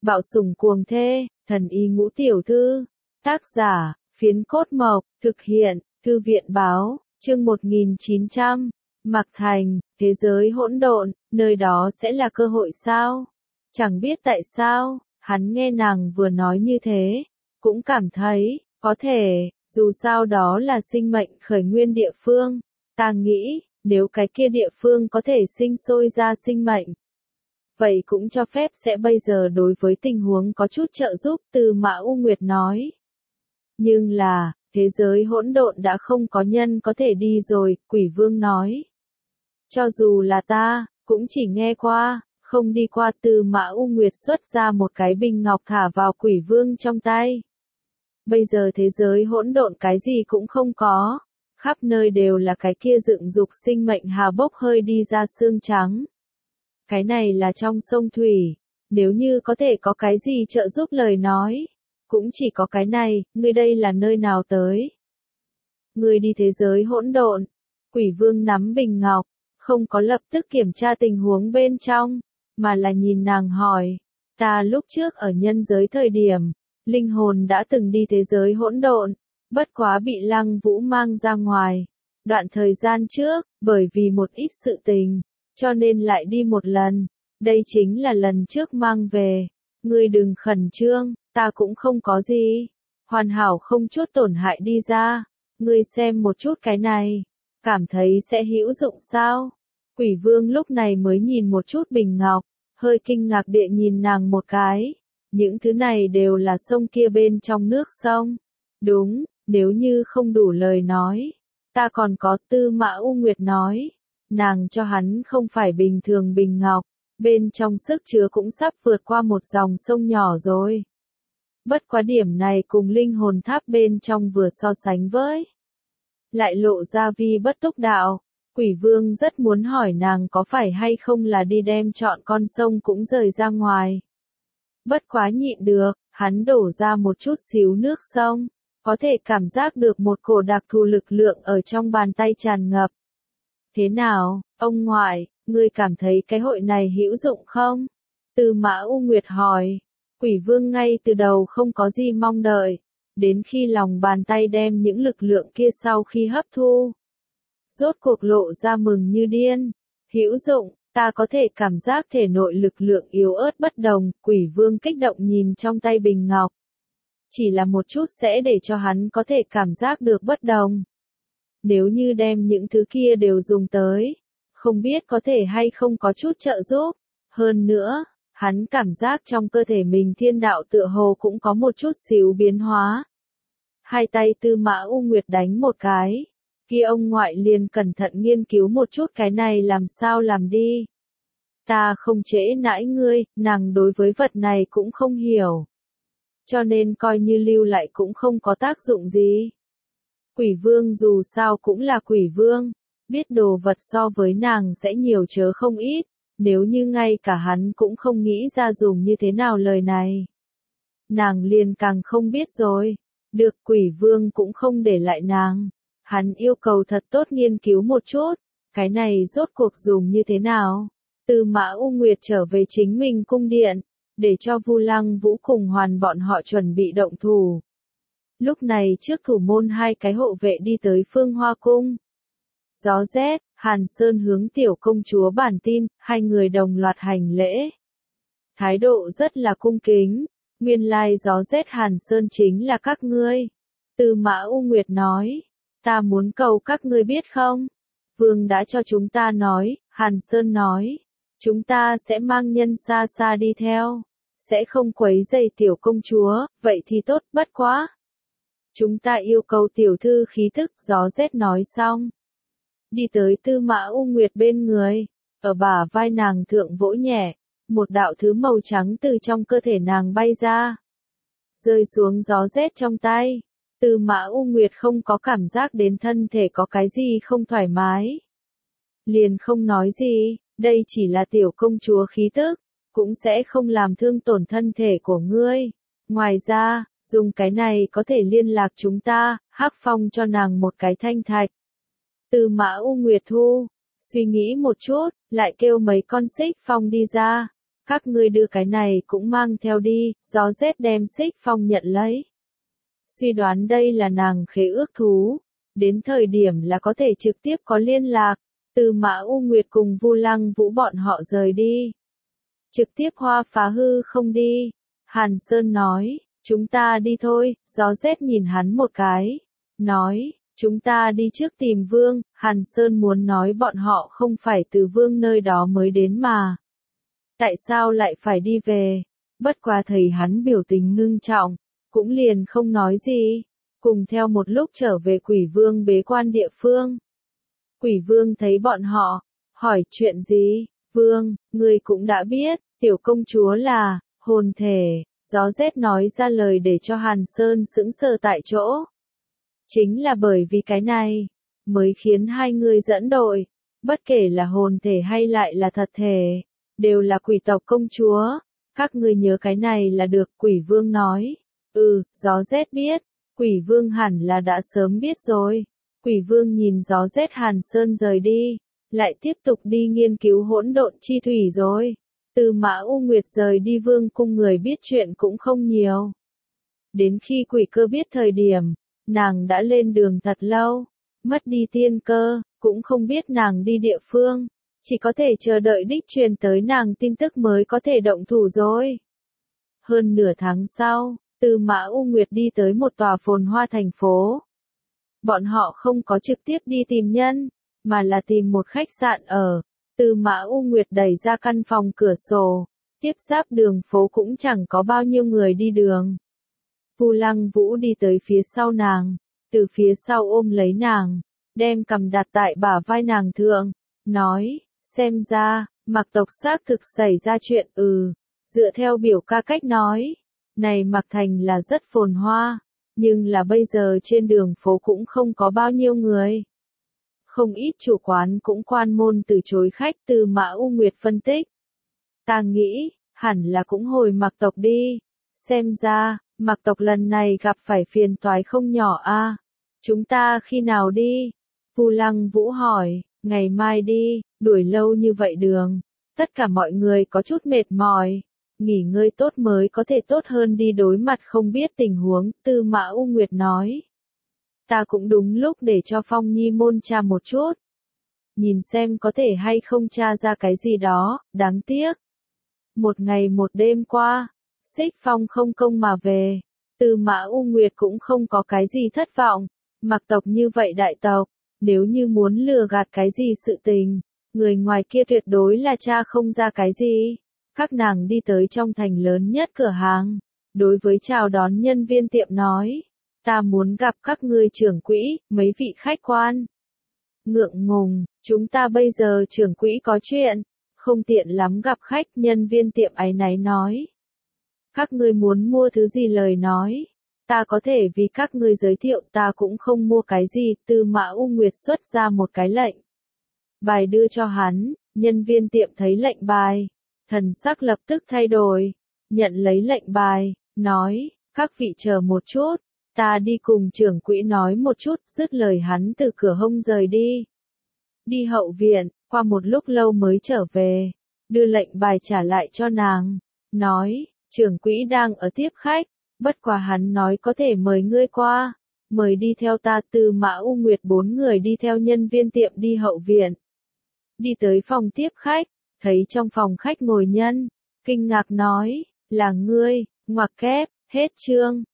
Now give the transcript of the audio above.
Bạo sủng cuồng thê, thần y ngũ tiểu thư. Tác giả, Phiến Cốt Mộc, thực hiện, Thư viện báo, chương 1900. Mạc Thành, thế giới hỗn độn, nơi đó sẽ là cơ hội sao? Chẳng biết tại sao, hắn nghe nàng vừa nói như thế, cũng cảm thấy, có thể, dù sao đó là sinh mệnh khởi nguyên địa phương. Ta nghĩ, nếu cái kia địa phương có thể sinh sôi ra sinh mệnh, vậy cũng cho phép sẽ bây giờ đối với tình huống có chút trợ giúp, Từ Mã U Nguyệt nói. Nhưng là, thế giới hỗn độn đã không có nhân có thể đi rồi, Quỷ Vương nói. Cho dù là ta, cũng chỉ nghe qua, không đi qua. Từ Mã U Nguyệt xuất ra một cái bình ngọc thả vào Quỷ Vương trong tay. Bây giờ thế giới hỗn độn cái gì cũng không có, khắp nơi đều là cái kia dựng dục sinh mệnh hà bốc hơi đi ra xương trắng. Cái này là trong sông thủy, nếu như có thể có cái gì trợ giúp lời nói, cũng chỉ có cái này. Ngươi đây là nơi nào tới? Ngươi đi thế giới hỗn độn. Quỷ Vương nắm bình ngọc, không có lập tức kiểm tra tình huống bên trong, mà là nhìn nàng hỏi. Ta lúc trước ở nhân giới thời điểm, linh hồn đã từng đi thế giới hỗn độn, bất quá bị Lăng Vũ mang ra ngoài. Đoạn thời gian trước, bởi vì một ít sự tình, cho nên lại đi một lần. Đây chính là lần trước mang về. Ngươi đừng khẩn trương, ta cũng không có gì. Hoàn hảo không chút tổn hại đi ra. Ngươi xem một chút cái này, cảm thấy sẽ hữu dụng sao? Quỷ Vương lúc này mới nhìn một chút bình ngọc, hơi kinh ngạc địa nhìn nàng một cái. Những thứ này đều là sông kia bên trong nước sông. Đúng, nếu như không đủ lời nói, ta còn có. Tư Mã U Nguyệt nói. Nàng cho hắn không phải bình thường bình ngọc, bên trong sức chứa cũng sắp vượt qua một dòng sông nhỏ rồi. Bất quá điểm này cùng linh hồn tháp bên trong vừa so sánh với, lại lộ ra vi bất túc đạo. Quỷ Vương rất muốn hỏi nàng có phải hay không là đi đem trọn con sông cũng rời ra ngoài. Bất quá nhịn được, hắn đổ ra một chút xíu nước sông, có thể cảm giác được một cổ đặc thù lực lượng ở trong bàn tay tràn ngập. Thế nào, ông ngoại, ngươi cảm thấy cái hội này hữu dụng không? Từ Mã U Nguyệt hỏi. Quỷ Vương ngay từ đầu không có gì mong đợi, đến khi lòng bàn tay đem những lực lượng kia sau khi hấp thu, rốt cuộc lộ ra mừng như điên. Hữu dụng, ta có thể cảm giác thể nội lực lượng yếu ớt bất đồng. Quỷ Vương kích động nhìn trong tay bình ngọc. Chỉ là một chút sẽ để cho hắn có thể cảm giác được bất đồng. Nếu như đem những thứ kia đều dùng tới, không biết có thể hay không có chút trợ giúp. Hơn nữa, hắn cảm giác trong cơ thể mình thiên đạo tựa hồ cũng có một chút xíu biến hóa. Hai tay Tư Mã U Nguyệt đánh một cái. Kia ông ngoại liền cẩn thận nghiên cứu một chút cái này làm sao làm đi. Ta không trễ nãi ngươi, nàng đối với vật này cũng không hiểu. Cho nên coi như lưu lại cũng không có tác dụng gì. Quỷ Vương dù sao cũng là Quỷ Vương, biết đồ vật so với nàng sẽ nhiều chớ không ít, nếu như ngay cả hắn cũng không nghĩ ra dùng như thế nào lời này. Nàng liền càng không biết rồi. Được, Quỷ Vương cũng không để lại nàng. Hắn yêu cầu thật tốt nghiên cứu một chút, cái này rốt cuộc dùng như thế nào. Từ Mã U Nguyệt trở về chính mình cung điện, để cho Vu Lăng Vũ cùng Hoàn bọn họ chuẩn bị động thủ. Lúc này trước thủ môn hai cái hộ vệ đi tới Phương Hoa Cung. Gió rét, Hàn Sơn hướng tiểu công chúa bản tin, hai người đồng loạt hành lễ. Thái độ rất là cung kính, nguyên lai gió rét Hàn Sơn chính là các ngươi. Từ Mã U Nguyệt nói, ta muốn cầu các ngươi biết không? Vương đã cho chúng ta nói, Hàn Sơn nói, chúng ta sẽ mang nhân xa xa đi theo, sẽ không quấy rầy tiểu công chúa, vậy thì tốt, bất quá. Chúng ta yêu cầu tiểu thư khí thức. Gió rét nói xong, đi tới Tư Mã U Nguyệt bên người, ở bả vai nàng thượng vỗ nhẹ, một đạo thứ màu trắng từ trong cơ thể nàng bay ra, rơi xuống gió rét trong tay. Tư Mã U Nguyệt không có cảm giác đến thân thể có cái gì không thoải mái, liền không nói gì, đây chỉ là tiểu công chúa khí tức, cũng sẽ không làm thương tổn thân thể của ngươi. Ngoài ra, dùng cái này có thể liên lạc chúng ta. Hắc Phong cho nàng một cái thanh thạch. Tư Mã U Nguyệt thu, suy nghĩ một chút, lại kêu mấy con xích phong đi ra. Các ngươi đưa cái này cũng mang theo đi, gió rét đem Xích Phong nhận lấy. Suy đoán đây là nàng khế ước thú, đến thời điểm là có thể trực tiếp có liên lạc, từ Mã U Nguyệt cùng Vu Lăng Vũ bọn họ rời đi. Trực tiếp Hoa Phá Hư không đi. Hàn Sơn nói, chúng ta đi thôi, gió rét nhìn hắn một cái. Nói, chúng ta đi trước tìm Vương, Hàn Sơn muốn nói bọn họ không phải từ Vương nơi đó mới đến mà. Tại sao lại phải đi về? Bất quá thấy hắn biểu tình ngưng trọng, cũng liền không nói gì. Cùng theo một lúc trở về Quỷ Vương bế quan địa phương. Quỷ Vương thấy bọn họ, hỏi chuyện gì? Vương, ngươi cũng đã biết, tiểu công chúa là, hồn thể. Gió rét nói ra lời để cho Hàn Sơn sững sờ tại chỗ. Chính là bởi vì cái này, mới khiến hai người dẫn đội. Bất kể là hồn thể hay lại là thật thể, đều là quỷ tộc công chúa. Các ngươi nhớ cái này là được, Quỷ Vương nói. Gió rét biết. Quỷ Vương hẳn là đã sớm biết rồi. Quỷ Vương nhìn gió rét Hàn Sơn rời đi, lại tiếp tục đi nghiên cứu hỗn độn chi thủy rồi. Từ Mã U Nguyệt rời đi Vương cung người biết chuyện cũng không nhiều. Đến khi quỷ cơ biết thời điểm, nàng đã lên đường thật lâu, mất đi tiên cơ, cũng không biết nàng đi địa phương, chỉ có thể chờ đợi đích truyền tới nàng tin tức mới có thể động thủ rồi. Hơn nửa tháng sau, Từ Mã U Nguyệt đi tới một tòa phồn hoa thành phố. Bọn họ không có trực tiếp đi tìm nhân, mà là tìm một khách sạn ở. Từ Mã U Nguyệt đẩy ra căn phòng cửa sổ, tiếp giáp đường phố cũng chẳng có bao nhiêu người đi đường. Vu Lăng Vũ đi tới phía sau nàng, từ phía sau ôm lấy nàng, đem cằm đặt tại bả vai nàng thượng, nói, xem ra, Mạc tộc xác thực xảy ra chuyện. Dựa theo biểu ca cách nói, này Mạc Thành là rất phồn hoa, nhưng là bây giờ trên đường phố cũng không có bao nhiêu người. Không ít chủ quán cũng quan môn từ chối khách. Từ Mã U Nguyệt phân tích. Ta nghĩ, hẳn là cũng hồi Mạc tộc đi. Xem ra, Mạc tộc lần này gặp phải phiền toái không nhỏ a. Chúng ta khi nào đi? Vu Lăng Vũ hỏi, ngày mai đi, đuổi lâu như vậy đường. Tất cả mọi người có chút mệt mỏi. Nghỉ ngơi tốt mới có thể tốt hơn đi đối mặt không biết tình huống. Từ Mã U Nguyệt nói. Ta cũng đúng lúc để cho Phong Nhi môn tra một chút. Nhìn xem có thể hay không tra ra cái gì đó, đáng tiếc. Một ngày một đêm qua, Xích Phong không công mà về. Từ Mã U Nguyệt cũng không có cái gì thất vọng. Mạc tộc như vậy đại tộc, nếu như muốn lừa gạt cái gì sự tình, người ngoài kia tuyệt đối là tra không ra cái gì. Các nàng đi tới trong thành lớn nhất cửa hàng. Đối với chào đón nhân viên tiệm nói. Ta muốn gặp các ngươi trưởng quỹ, mấy vị khách quan. Ngượng ngùng, chúng ta bây giờ trưởng quỹ có chuyện, không tiện lắm gặp khách. Nhân viên tiệm áy náy nói. Các ngươi muốn mua thứ gì lời nói. Ta có thể vì các ngươi giới thiệu. Ta cũng không mua cái gì. Từ Mã U Nguyệt xuất ra một cái lệnh bài đưa cho hắn. Nhân viên tiệm thấy lệnh bài, thần sắc lập tức thay đổi. Nhận lấy lệnh bài, nói, các vị chờ một chút. Ta đi cùng trưởng quỹ nói một chút. Dứt lời hắn từ cửa hông rời đi. Đi hậu viện, qua một lúc lâu mới trở về. Đưa lệnh bài trả lại cho nàng. Nói, trưởng quỹ đang ở tiếp khách. Bất quá hắn nói có thể mời ngươi qua. Mời đi theo ta. Từ Mã U Nguyệt 4 người đi theo nhân viên tiệm đi hậu viện. Đi tới phòng tiếp khách. Thấy trong phòng khách ngồi nhân. Kinh ngạc nói, là ngươi, ngoặc kép, hết chương.